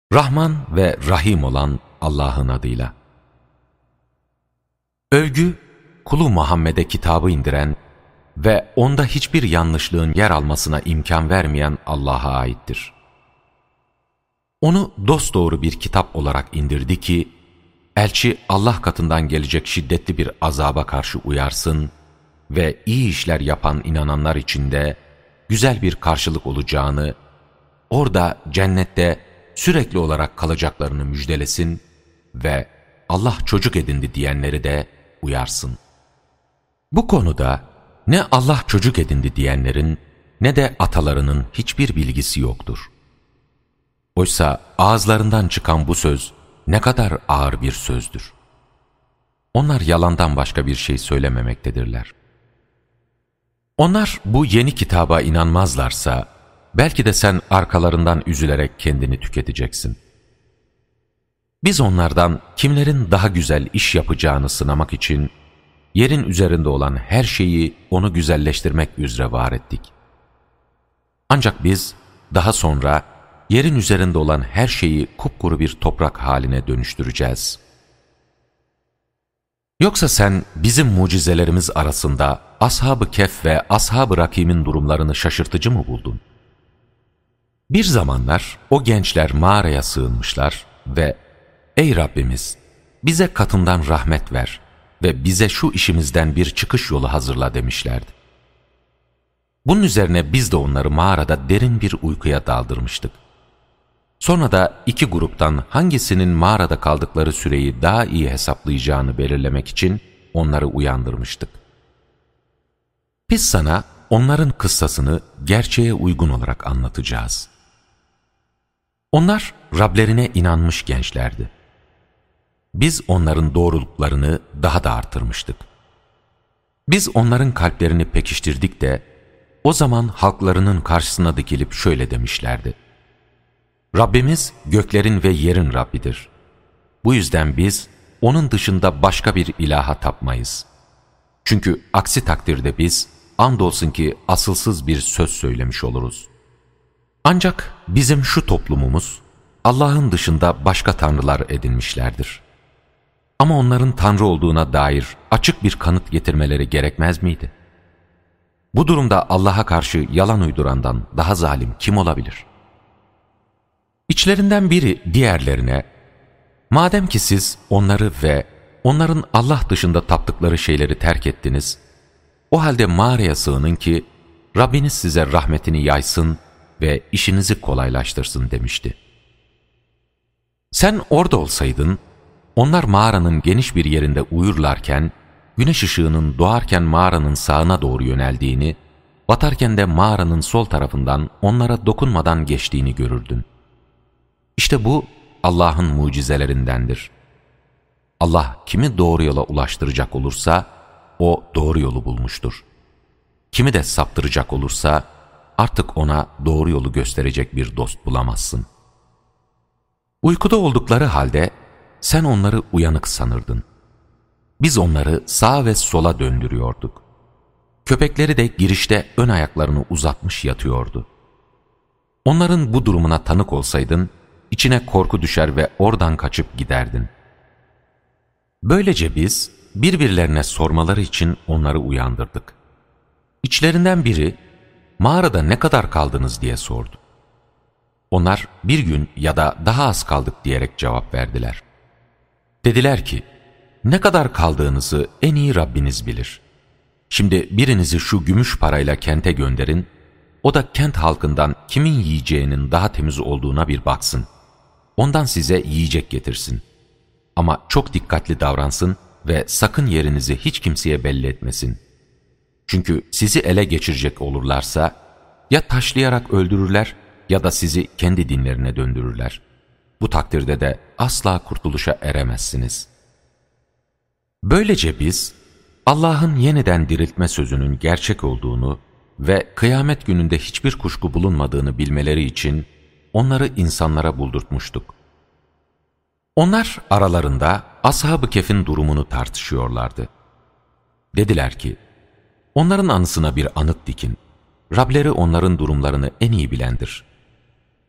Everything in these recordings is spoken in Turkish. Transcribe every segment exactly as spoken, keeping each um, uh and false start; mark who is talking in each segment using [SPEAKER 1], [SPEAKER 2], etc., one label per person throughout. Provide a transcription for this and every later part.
[SPEAKER 1] Rahman ve Rahim olan Allah'ın adıyla. Övgü, kulu Muhammed'e kitabı indiren ve onda hiçbir yanlışlığın yer almasına imkan vermeyen Allah'a aittir. Onu dosdoğru bir kitap olarak indirdi ki, elçi Allah katından gelecek şiddetli bir azaba karşı uyarsın ve iyi işler yapan inananlar için de güzel bir karşılık olacağını, orada cennette sürekli olarak kalacaklarını müjdelesin ve Allah çocuk edindi diyenleri de uyarsın. Bu konuda ne Allah çocuk edindi diyenlerin ne de atalarının hiçbir bilgisi yoktur. Oysa ağızlarından çıkan bu söz ne kadar ağır bir sözdür. Onlar yalandan başka bir şey söylememektedirler. Onlar bu yeni kitaba inanmazlarsa, belki de sen arkalarından üzülerek kendini tüketeceksin. Biz onlardan kimlerin daha güzel iş yapacağını sınamak için, yerin üzerinde olan her şeyi onu güzelleştirmek üzere var ettik. Ancak biz daha sonra yerin üzerinde olan her şeyi kupkuru bir toprak haline dönüştüreceğiz. Yoksa sen bizim mucizelerimiz arasında Ashab-ı Kehf ve Ashab-ı Rakim'in durumlarını şaşırtıcı mı buldun? Bir zamanlar o gençler mağaraya sığınmışlar ve "Ey Rabbimiz, bize katından rahmet ver ve bize şu işimizden bir çıkış yolu hazırla" demişlerdi. Bunun üzerine biz de onları mağarada derin bir uykuya daldırmıştık. Sonra da iki gruptan hangisinin mağarada kaldıkları süreyi daha iyi hesaplayacağını belirlemek için onları uyandırmıştık. Biz sana onların kıssasını gerçeğe uygun olarak anlatacağız. Onlar Rablerine inanmış gençlerdi. Biz onların doğruluklarını daha da artırmıştık. Biz onların kalplerini pekiştirdik de, o zaman halklarının karşısına dikilip şöyle demişlerdi: Rabbimiz göklerin ve yerin Rabbidir. Bu yüzden biz onun dışında başka bir ilaha tapmayız. Çünkü aksi takdirde biz andolsun ki asılsız bir söz söylemiş oluruz. Ancak bizim şu toplumumuz Allah'ın dışında başka tanrılar edinmişlerdir. Ama onların tanrı olduğuna dair açık bir kanıt getirmeleri gerekmez miydi? Bu durumda Allah'a karşı yalan uydurandan daha zalim kim olabilir? İçlerinden biri diğerlerine, madem ki siz onları ve onların Allah dışında taptıkları şeyleri terk ettiniz, o halde mağaraya sığının ki Rabbiniz size rahmetini yaysın ve işinizi kolaylaştırsın demişti. Sen orada olsaydın, onlar mağaranın geniş bir yerinde uyurlarken, güneş ışığının doğarken mağaranın sağına doğru yöneldiğini, batarken de mağaranın sol tarafından onlara dokunmadan geçtiğini görürdün. İşte bu Allah'ın mucizelerindendir. Allah kimi doğru yola ulaştıracak olursa, o doğru yolu bulmuştur. Kimi de saptıracak olursa, artık ona doğru yolu gösterecek bir dost bulamazsın. Uykuda oldukları halde, sen onları uyanık sanırdın. Biz onları sağa ve sola döndürüyorduk. Köpekleri de girişte ön ayaklarını uzatmış yatıyordu. Onların bu durumuna tanık olsaydın, içine korku düşer ve oradan kaçıp giderdin. Böylece biz birbirlerine sormaları için onları uyandırdık. İçlerinden biri, mağarada ne kadar kaldınız diye sordu. Onlar bir gün ya da daha az kaldık diyerek cevap verdiler. Dediler ki, ne kadar kaldığınızı en iyi Rabbiniz bilir. Şimdi birinizi şu gümüş parayla kente gönderin, o da kent halkından kimin yiyeceğinin daha temiz olduğuna bir baksın. Ondan size yiyecek getirsin. Ama çok dikkatli davransın ve sakın yerinizi hiç kimseye belli etmesin. Çünkü sizi ele geçirecek olurlarsa, ya taşlayarak öldürürler ya da sizi kendi dinlerine döndürürler. Bu takdirde de asla kurtuluşa eremezsiniz. Böylece biz, Allah'ın yeniden diriltme sözünün gerçek olduğunu ve kıyamet gününde hiçbir kuşku bulunmadığını bilmeleri için onları insanlara buldurtmuştuk. Onlar aralarında Ashab-ı Kehf'in durumunu tartışıyorlardı. Dediler ki, onların anısına bir anıt dikin, Rableri onların durumlarını en iyi bilendir.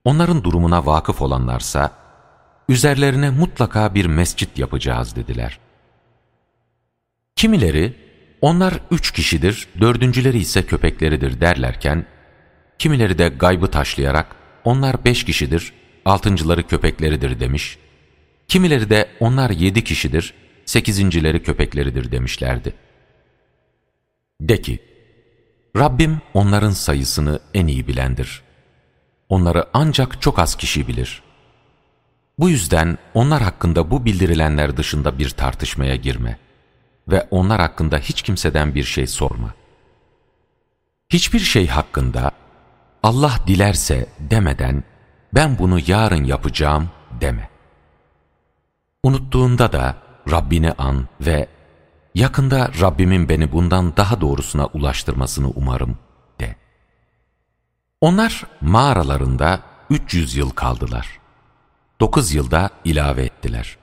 [SPEAKER 1] Onların durumuna vakıf olanlarsa, üzerlerine mutlaka bir mescit yapacağız dediler. Kimileri, onlar üç kişidir, dördüncüleri ise köpekleridir derlerken, kimileri de gaybı taşlayarak, onlar beş kişidir, altıncıları köpekleridir demiş, kimileri de onlar yedi kişidir, sekizincileri köpekleridir demişlerdi. De ki, Rabbim onların sayısını en iyi bilendir. Onları ancak çok az kişi bilir. Bu yüzden onlar hakkında bu bildirilenler dışında bir tartışmaya girme ve onlar hakkında hiç kimseden bir şey sorma. Hiçbir şey hakkında Allah dilerse demeden ben bunu yarın yapacağım deme. Unuttuğunda da Rabbini an ve yakında Rabbimin beni bundan daha doğrusuna ulaştırmasını umarım de. Onlar mağaralarında üç yüz yıl kaldılar. Dokuz yılda ilave ettiler.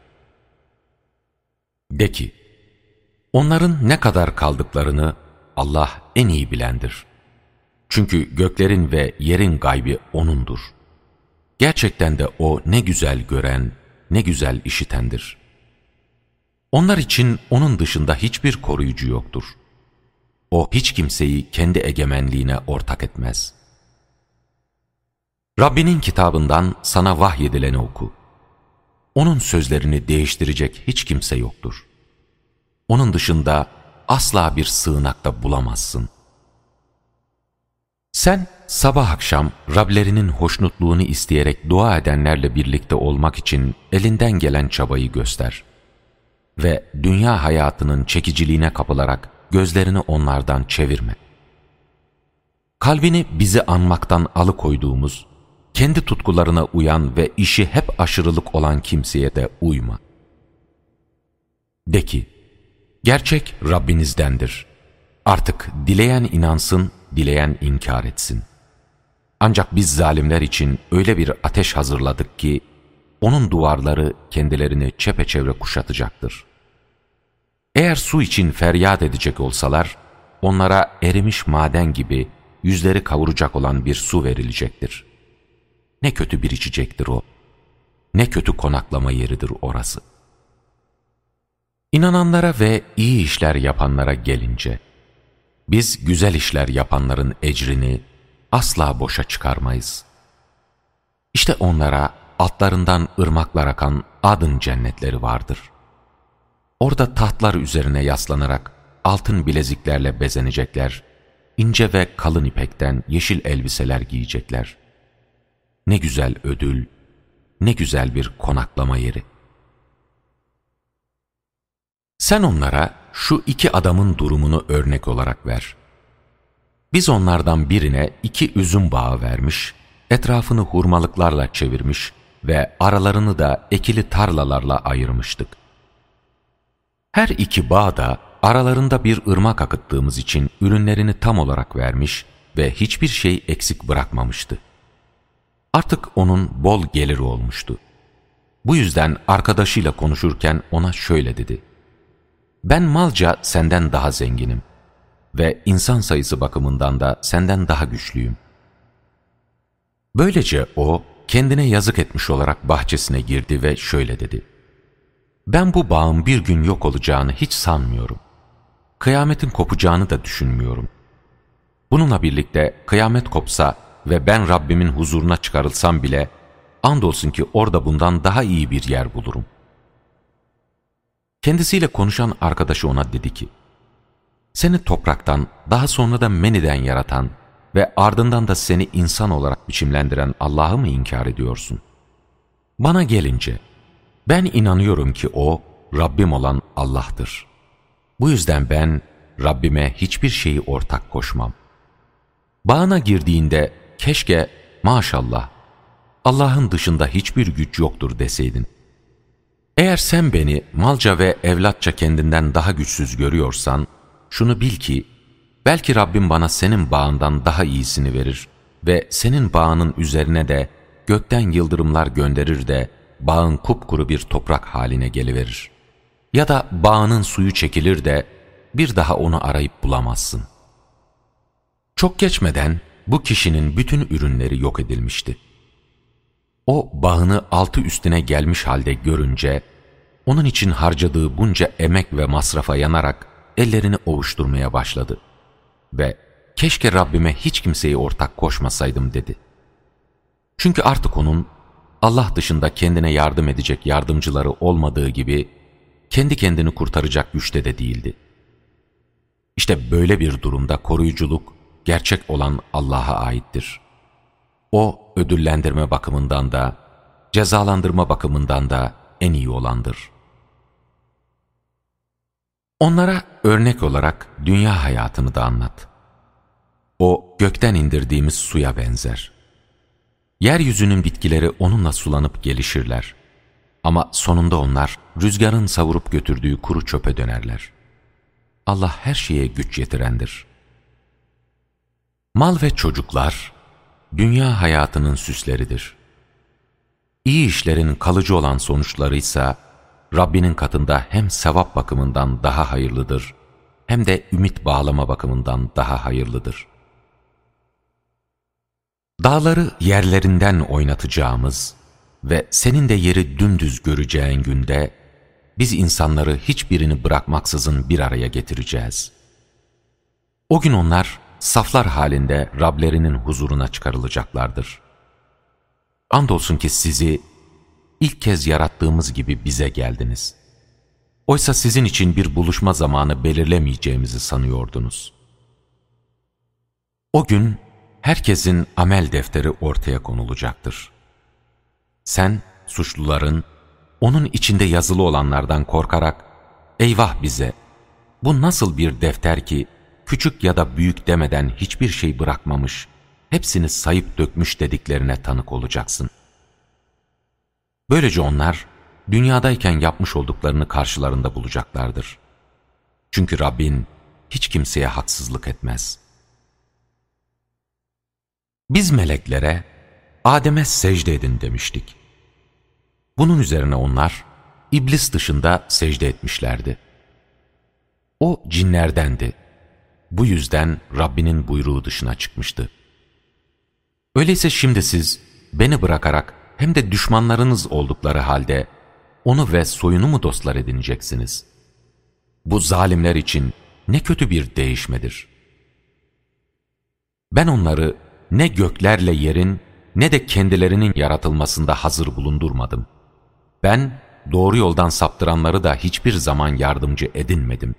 [SPEAKER 1] De ki, onların ne kadar kaldıklarını Allah en iyi bilendir. Çünkü göklerin ve yerin gaybi O'nundur. Gerçekten de O ne güzel gören, ne güzel işitendir. Onlar için O'nun dışında hiçbir koruyucu yoktur. O hiç kimseyi kendi egemenliğine ortak etmez. Rabbinin kitabından sana vahyedileni oku. O'nun sözlerini değiştirecek hiç kimse yoktur. O'nun dışında asla bir sığınakta bulamazsın. Sen sabah akşam Rablerinin hoşnutluğunu isteyerek dua edenlerle birlikte olmak için elinden gelen çabayı göster. Ve dünya hayatının çekiciliğine kapılarak gözlerini onlardan çevirme. Kalbini bizi anmaktan alıkoyduğumuz, kendi tutkularına uyan ve işi hep aşırılık olan kimseye de uyma. De ki, gerçek Rabbinizdendir. Artık dileyen inansın, dileyen inkar etsin. Ancak biz zalimler için öyle bir ateş hazırladık ki, onun duvarları kendilerini çepeçevre kuşatacaktır. Eğer su için feryat edecek olsalar, onlara erimiş maden gibi yüzleri kavuracak olan bir su verilecektir. Ne kötü bir içecektir o, ne kötü konaklama yeridir orası. İnananlara ve iyi işler yapanlara gelince, biz güzel işler yapanların ecrini asla boşa çıkarmayız. İşte onlara altlarından ırmaklar akan adın cennetleri vardır. Orada tahtlar üzerine yaslanarak altın bileziklerle bezenecekler, ince ve kalın ipekten yeşil elbiseler giyecekler. Ne güzel ödül, ne güzel bir konaklama yeri. Sen onlara şu iki adamın durumunu örnek olarak ver. Biz onlardan birine iki üzüm bağı vermiş, etrafını hurmalıklarla çevirmiş ve aralarını da ekili tarlalarla ayırmıştık. Her iki bağ da aralarında bir ırmak akıttığımız için ürünlerini tam olarak vermiş ve hiçbir şey eksik bırakmamıştı. Artık onun bol geliri olmuştu. Bu yüzden arkadaşıyla konuşurken ona şöyle dedi: ben malca senden daha zenginim ve insan sayısı bakımından da senden daha güçlüyüm. Böylece o kendine yazık etmiş olarak bahçesine girdi ve şöyle dedi: ben bu bağın bir gün yok olacağını hiç sanmıyorum. Kıyametin kopacağını da düşünmüyorum. Bununla birlikte kıyamet kopsa ve ben Rabbimin huzuruna çıkarılsam bile, andolsun ki orada bundan daha iyi bir yer bulurum. Kendisiyle konuşan arkadaşı ona dedi ki, seni topraktan, daha sonra da meniden yaratan ve ardından da seni insan olarak biçimlendiren Allah'ı mı inkar ediyorsun? Bana gelince, ben inanıyorum ki O, Rabbim olan Allah'tır. Bu yüzden ben Rabbime hiçbir şeyi ortak koşmam. Bağına girdiğinde keşke maşallah Allah'ın dışında hiçbir güç yoktur deseydin. Eğer sen beni malca ve evlatça kendinden daha güçsüz görüyorsan, şunu bil ki belki Rabbim bana senin bağından daha iyisini verir ve senin bağının üzerine de gökten yıldırımlar gönderir de bağın kupkuru bir toprak haline geliverir. Ya da bağının suyu çekilir de bir daha onu arayıp bulamazsın. Çok geçmeden bu kişinin bütün ürünleri yok edilmişti. o bağını altı üstüne gelmiş halde görünce, onun için harcadığı bunca emek ve masrafa yanarak ellerini ovuşturmaya başladı. Ve keşke Rabbime hiç kimseyi ortak koşmasaydım dedi. Çünkü artık onun Allah dışında kendine yardım edecek yardımcıları olmadığı gibi kendi kendini kurtaracak güçte de değildi. İşte böyle bir durumda koruyuculuk gerçek olan Allah'a aittir. O ödüllendirme bakımından da, cezalandırma bakımından da en iyi olandır. Onlara örnek olarak dünya hayatını da anlat. O gökten indirdiğimiz suya benzer. Yeryüzünün bitkileri onunla sulanıp gelişirler. Ama sonunda onlar rüzgarın savurup götürdüğü kuru çöpe dönerler. Allah her şeye güç yetirendir. Mal ve çocuklar, dünya hayatının süsleridir. İyi işlerin kalıcı olan sonuçları ise Rabbinin katında hem sevap bakımından daha hayırlıdır, hem de ümit bağlama bakımından daha hayırlıdır. Dağları yerlerinden oynatacağımız ve senin de yeri dümdüz göreceğin günde, biz insanları hiçbirini bırakmaksızın bir araya getireceğiz. O gün onlar saflar halinde Rablerinin huzuruna çıkarılacaklardır. Andolsun ki sizi ilk kez yarattığımız gibi bize geldiniz. Oysa sizin için bir buluşma zamanı belirlemeyeceğimizi sanıyordunuz. O gün herkesin amel defteri ortaya konulacaktır. Sen suçluların, onun içinde yazılı olanlardan korkarak, eyvah bize, bu nasıl bir defter ki, küçük ya da büyük demeden hiçbir şey bırakmamış, hepsini sayıp dökmüş dediklerine tanık olacaksın. Böylece onlar, dünyadayken yapmış olduklarını karşılarında bulacaklardır. Çünkü Rabbin hiç kimseye haksızlık etmez. Biz meleklere, Adem'e secde edin demiştik. Bunun üzerine onlar, iblis dışında secde etmişlerdi. O cinlerdendi. Bu yüzden Rabbinin buyruğu dışına çıkmıştı. Öyleyse şimdi siz, beni bırakarak hem de düşmanlarınız oldukları halde, onu ve soyunu mu dostlar edineceksiniz? Bu zalimler için ne kötü bir değişmedir. Ben onları ne göklerle yerin, ne de kendilerinin yaratılmasında hazır bulundurmadım. Ben doğru yoldan saptıranları da hiçbir zaman yardımcı edinmedim.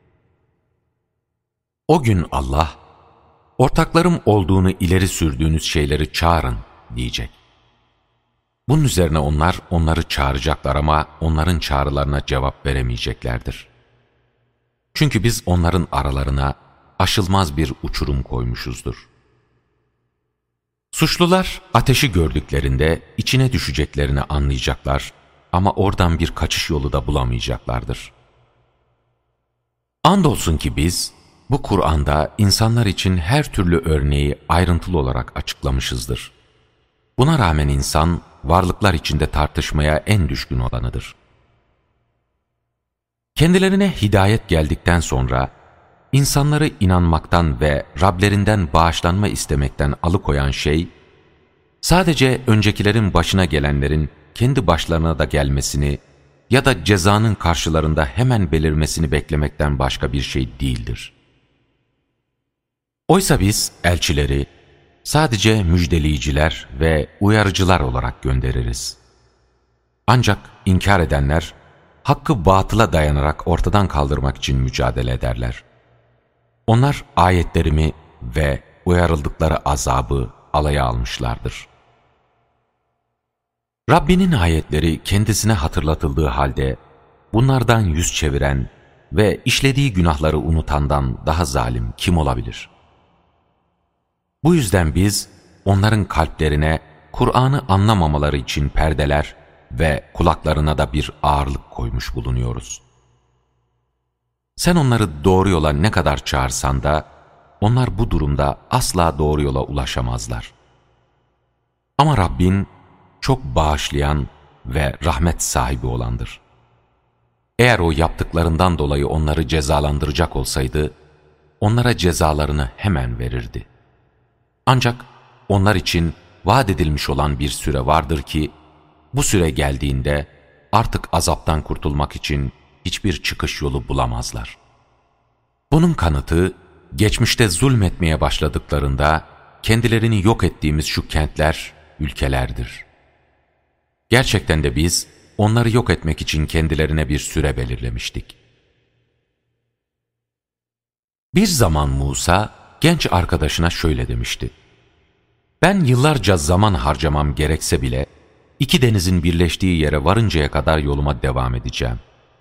[SPEAKER 1] O gün Allah, ortaklarım olduğunu ileri sürdüğünüz şeyleri çağırın diyecek. Bunun üzerine onlar onları çağıracaklar ama onların çağrılarına cevap veremeyeceklerdir. Çünkü biz onların aralarına aşılmaz bir uçurum koymuşuzdur. Suçlular ateşi gördüklerinde içine düşeceklerini anlayacaklar ama oradan bir kaçış yolu da bulamayacaklardır. Andolsun ki biz bu Kur'an'da insanlar için her türlü örneği ayrıntılı olarak açıklamışızdır. Buna rağmen insan varlıklar içinde tartışmaya en düşkün olanıdır. Kendilerine hidayet geldikten sonra insanları inanmaktan ve Rablerinden bağışlanma istemekten alıkoyan şey, sadece öncekilerin başına gelenlerin kendi başlarına da gelmesini ya da cezanın karşılarında hemen belirmesini beklemekten başka bir şey değildir. Oysa biz elçileri sadece müjdeleyiciler ve uyarıcılar olarak göndeririz. Ancak inkar edenler, hakkı batıla dayanarak ortadan kaldırmak için mücadele ederler. Onlar ayetlerimi ve uyarıldıkları azabı alaya almışlardır. Rabbinin ayetleri kendisine hatırlatıldığı halde, bunlardan yüz çeviren ve işlediği günahları unutandan daha zalim kim olabilir? Bu yüzden biz, onların kalplerine Kur'an'ı anlamamaları için perdeler ve kulaklarına da bir ağırlık koymuş bulunuyoruz. Sen onları doğru yola ne kadar çağırsan da, onlar bu durumda asla doğru yola ulaşamazlar. Ama Rabbin çok bağışlayan ve rahmet sahibi olandır. Eğer o yaptıklarından dolayı onları cezalandıracak olsaydı, onlara cezalarını hemen verirdi. Ancak onlar için vaat edilmiş olan bir süre vardır ki, bu süre geldiğinde artık azaptan kurtulmak için hiçbir çıkış yolu bulamazlar. Bunun kanıtı, geçmişte zulmetmeye başladıklarında kendilerini yok ettiğimiz şu kentler, ülkelerdir. Gerçekten de biz onları yok etmek için kendilerine bir süre belirlemiştik. Bir zaman Musa, genç arkadaşına şöyle demişti: "Ben yıllarca zaman harcamam gerekse bile, iki denizin birleştiği yere varıncaya kadar yoluma devam edeceğim."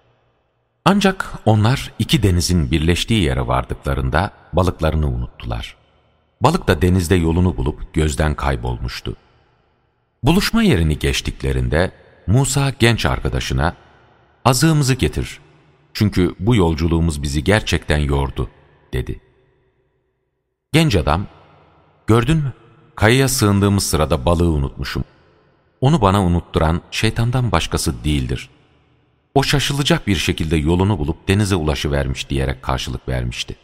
[SPEAKER 1] Ancak onlar iki denizin birleştiği yere vardıklarında balıklarını unuttular. Balık da denizde yolunu bulup gözden kaybolmuştu. Buluşma yerini geçtiklerinde Musa genç arkadaşına, "Azığımızı getir, çünkü bu yolculuğumuz bizi gerçekten yordu," dedi. Genç adam, "Gördün mü? Kayaya sığındığımız sırada balığı unutmuşum. Onu bana unutturan şeytandan başkası değildir. O şaşılacak bir şekilde yolunu bulup denize ulaşıvermiş," diyerek karşılık vermişti.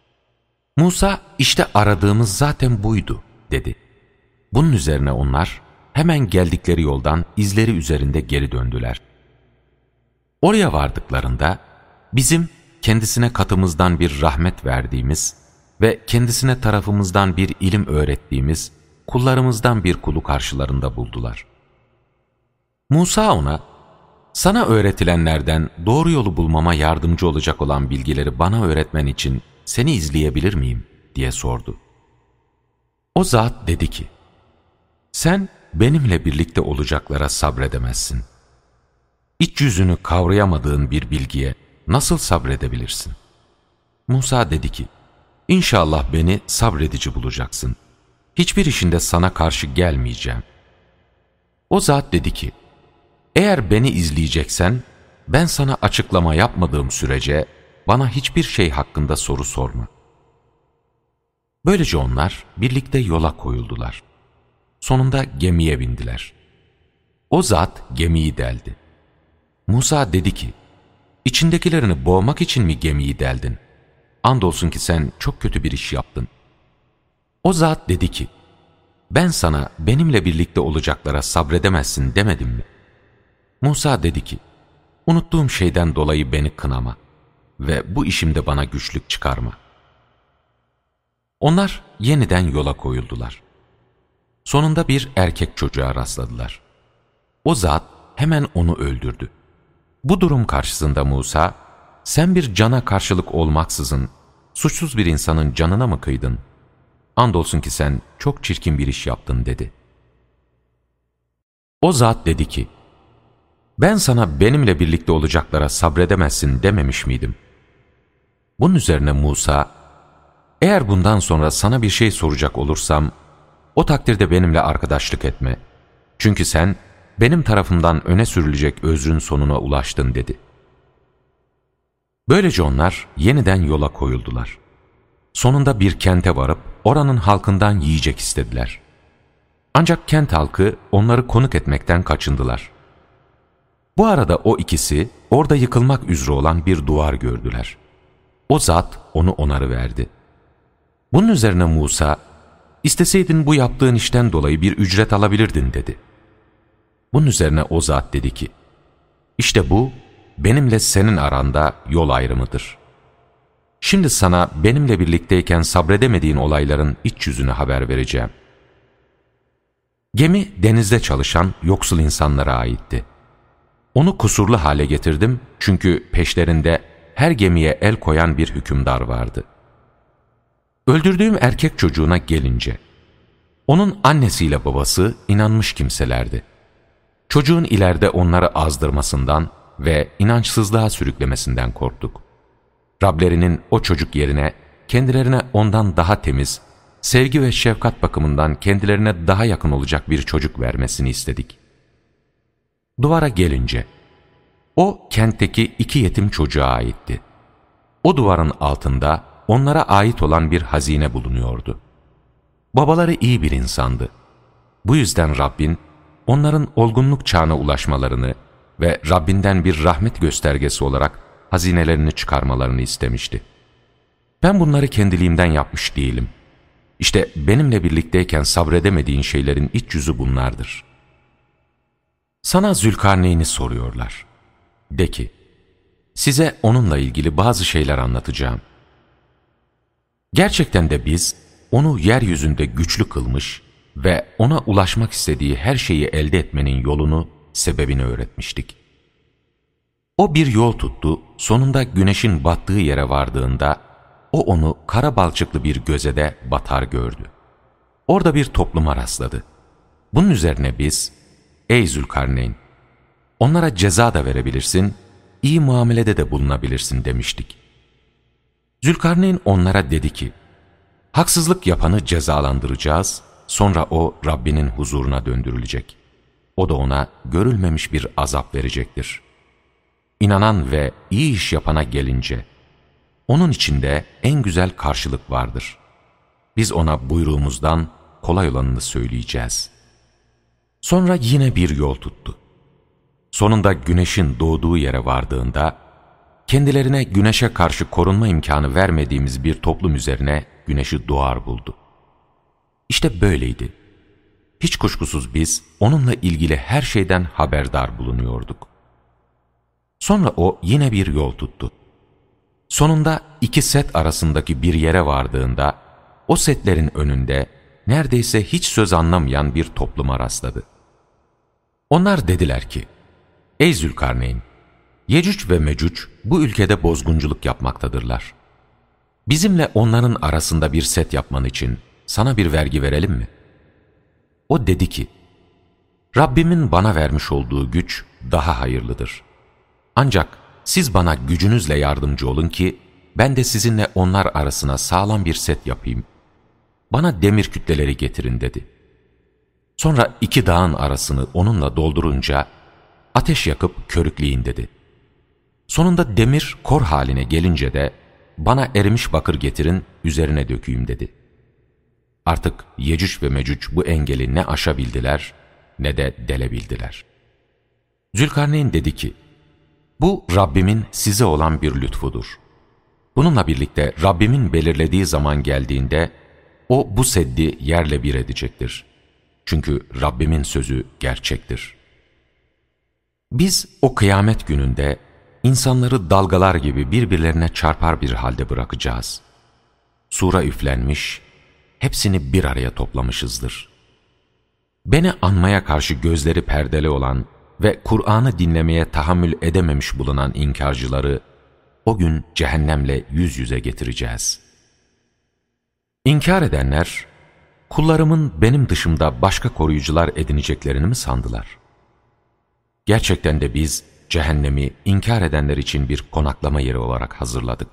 [SPEAKER 1] Musa, "İşte aradığımız zaten buydu," dedi. Bunun üzerine onlar hemen geldikleri yoldan izleri üzerinde geri döndüler. Oraya vardıklarında bizim kendisine katımızdan bir rahmet verdiğimiz ve kendisine tarafımızdan bir ilim öğrettiğimiz kullarımızdan bir kulu karşılarında buldular. Musa ona, "Sana öğretilenlerden doğru yolu bulmama yardımcı olacak olan bilgileri bana öğretmen için seni izleyebilir miyim?" diye sordu. O zat dedi ki, "Sen benimle birlikte olacaklara sabredemezsin. İç yüzünü kavrayamadığın bir bilgiye nasıl sabredebilirsin?" Musa dedi ki, "İnşallah beni sabredici bulacaksın. Hiçbir işinde sana karşı gelmeyeceğim." O zat dedi ki, "Eğer beni izleyeceksen, ben sana açıklama yapmadığım sürece bana hiçbir şey hakkında soru sorma." Böylece onlar birlikte yola koyuldular. Sonunda gemiye bindiler. O zat gemiyi deldi. Musa dedi ki, "İçindekilerini boğmak için mi gemiyi deldin? Andolsun ki sen çok kötü bir iş yaptın." O zat dedi ki, "Ben sana benimle birlikte olacaklara sabredemezsin demedim mi?" Musa dedi ki, "Unuttuğum şeyden dolayı beni kınama ve bu işimde bana güçlük çıkarma." Onlar yeniden yola koyuldular. Sonunda bir erkek çocuğa rastladılar. O zat hemen onu öldürdü. Bu durum karşısında Musa, "Sen bir cana karşılık olmaksızın suçsuz bir insanın canına mı kıydın? Andolsun ki sen çok çirkin bir iş yaptın," dedi. O zat dedi ki, "Ben sana benimle birlikte olacaklara sabredemezsin dememiş miydim?" Bunun üzerine Musa, "Eğer bundan sonra sana bir şey soracak olursam, o takdirde benimle arkadaşlık etme. Çünkü sen benim tarafımdan öne sürülecek özrün sonuna ulaştın," dedi. Böylece onlar yeniden yola koyuldular. Sonunda bir kente varıp oranın halkından yiyecek istediler. Ancak kent halkı onları konuk etmekten kaçındılar. Bu arada o ikisi orada yıkılmak üzere olan bir duvar gördüler. O zat onu onarıverdi. Bunun üzerine Musa, "İsteseydin bu yaptığın işten dolayı bir ücret alabilirdin," dedi. Bunun üzerine o zat dedi ki, "İşte bu benimle senin aranda yol ayrımıdır. Şimdi sana benimle birlikteyken sabredemediğin olayların iç yüzünü haber vereceğim." Gemi denizde çalışan yoksul insanlara aitti. Onu kusurlu hale getirdim çünkü peşlerinde her gemiye el koyan bir hükümdar vardı. Öldürdüğüm erkek çocuğuna gelince, onun annesiyle babası inanmış kimselerdi. Çocuğun ileride onları azdırmasından ve inançsızlığa sürüklemesinden korktuk. Rablerinin o çocuk yerine kendilerine ondan daha temiz, sevgi ve şefkat bakımından kendilerine daha yakın olacak bir çocuk vermesini istedik. Duvara gelince, o kentteki iki yetim çocuğa aitti. O duvarın altında onlara ait olan bir hazine bulunuyordu. Babaları iyi bir insandı. Bu yüzden Rabbin onların olgunluk çağına ulaşmalarını ve Rabbinden bir rahmet göstergesi olarak hazinelerini çıkarmalarını istemişti. Ben bunları kendiliğimden yapmış değilim. İşte benimle birlikteyken sabredemediğin şeylerin iç yüzü bunlardır. Sana Zülkarneyn'i soruyorlar. De ki, size onunla ilgili bazı şeyler anlatacağım. Gerçekten de biz onu yeryüzünde güçlü kılmış ve ona ulaşmak istediği her şeyi elde etmenin yolunu, sebebini öğretmiştik. O bir yol tuttu, sonunda güneşin battığı yere vardığında, o onu kara balçıklı bir gözede batar gördü. Orada bir topluma rastladı. Bunun üzerine biz, ey Zülkarneyn, onlara ceza da verebilirsin, iyi muamelede de bulunabilirsin demiştik. Zülkarneyn onlara dedi ki, haksızlık yapanı cezalandıracağız, sonra o Rabbinin huzuruna döndürülecek. O da ona görülmemiş bir azap verecektir. İnanan ve iyi iş yapana gelince, onun içinde en güzel karşılık vardır. Biz ona buyruğumuzdan kolay olanını söyleyeceğiz. Sonra yine bir yol tuttu. Sonunda güneşin doğduğu yere vardığında, kendilerine güneşe karşı korunma imkanı vermediğimiz bir toplum üzerine güneşi doğar buldu. İşte böyleydi. Hiç kuşkusuz biz onunla ilgili her şeyden haberdar bulunuyorduk. Sonra o yine bir yol tuttu. Sonunda iki set arasındaki bir yere vardığında, o setlerin önünde neredeyse hiç söz anlamayan bir topluma rastladı. Onlar dediler ki, ey Zülkarneyn, Yecüc ve Mecüc bu ülkede bozgunculuk yapmaktadırlar. Bizimle onların arasında bir set yapman için sana bir vergi verelim mi? O dedi ki, Rabbimin bana vermiş olduğu güç daha hayırlıdır. Ancak siz bana gücünüzle yardımcı olun ki, ben de sizinle onlar arasına sağlam bir set yapayım. Bana demir kütleleri getirin dedi. Sonra iki dağın arasını onunla doldurunca, ateş yakıp körükleyin dedi. Sonunda demir kor haline gelince de, bana erimiş bakır getirin, üzerine dökeyim dedi. Artık Yecüc ve Mecüc bu engeli ne aşabildiler, ne de delebildiler. Zülkarneyn dedi ki, bu Rabbimin size olan bir lütfudur. Bununla birlikte Rabbimin belirlediği zaman geldiğinde, o bu seddi yerle bir edecektir. Çünkü Rabbimin sözü gerçektir. Biz o kıyamet gününde, insanları dalgalar gibi birbirlerine çarpar bir halde bırakacağız. Sura üflenmiş, hepsini bir araya toplamışızdır. Beni anmaya karşı gözleri perdeli olan ve Kur'an'ı dinlemeye tahammül edememiş bulunan inkarcıları, o gün cehennemle yüz yüze getireceğiz. İnkar edenler, kullarımın benim dışımda başka koruyucular edineceklerini mi sandılar? Gerçekten de biz, cehennemi inkar edenler için bir konaklama yeri olarak hazırladık.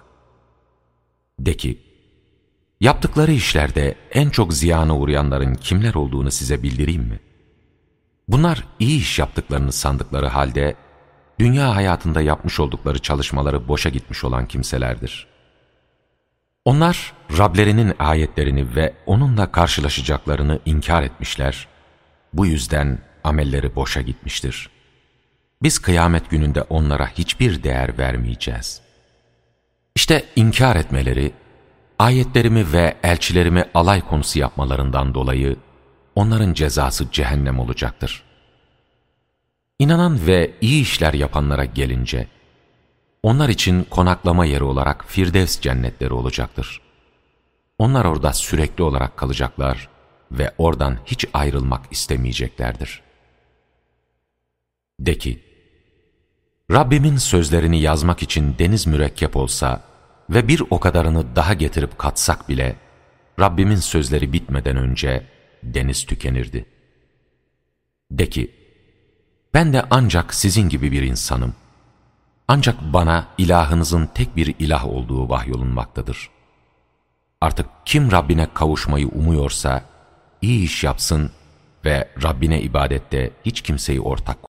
[SPEAKER 1] De ki, yaptıkları işlerde en çok ziyana uğrayanların kimler olduğunu size bildireyim mi? Bunlar iyi iş yaptıklarını sandıkları halde, dünya hayatında yapmış oldukları çalışmaları boşa gitmiş olan kimselerdir. Onlar, Rablerinin ayetlerini ve onunla karşılaşacaklarını inkar etmişler, bu yüzden amelleri boşa gitmiştir. Biz kıyamet gününde onlara hiçbir değer vermeyeceğiz. İşte inkar etmeleri, ayetlerimi ve elçilerimi alay konusu yapmalarından dolayı onların cezası cehennem olacaktır. İnanan ve iyi işler yapanlara gelince, onlar için konaklama yeri olarak Firdevs cennetleri olacaktır. Onlar orada sürekli olarak kalacaklar ve oradan hiç ayrılmak istemeyeceklerdir. De ki, Rabbimin sözlerini yazmak için deniz mürekkep olsa ve bir o kadarını daha getirip katsak bile, Rabbimin sözleri bitmeden önce deniz tükenirdi. De ki, ben de ancak sizin gibi bir insanım. Ancak bana ilahınızın tek bir ilah olduğu vahyolunmaktadır. Artık kim Rabbine kavuşmayı umuyorsa, iyi iş yapsın ve Rabbine ibadette hiç kimseyi ortak